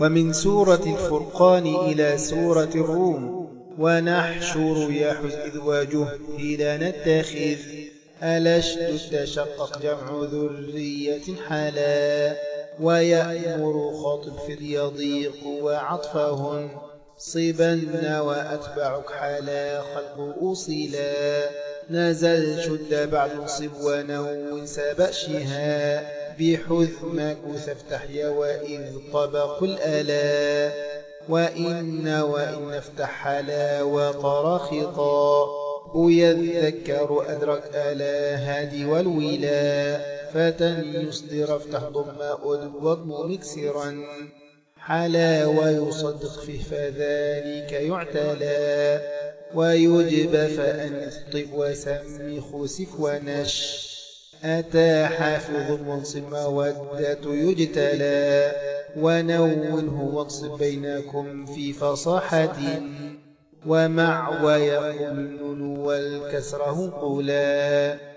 ومن سورة الفرقان إلى سورة الروم. ونحشر يحز إذ وجهل نتخذ ألشد التشقق جمع ذرية حلا. ويأمر خاطب في يضيق وعطفهن صبن وأتبعك حلا خلق أصلا. نزل شد بعد صب ونون سبأشها بحذمك تفتح وإذ طبق الألا. وإن افتح حلا وطر خطا ويذكر أدرك ألا هادي والولا. فتى يصدر افتح ضم وضم مكسرا حلا ويصدق فيه فذلك يعتلى. ويجب فأنث طب وسم خسف ونش أتى حافظ منصب مودة يجتلى. ونونه واقصد بينكم في فصاحة ومع ويقول والكسره قولا.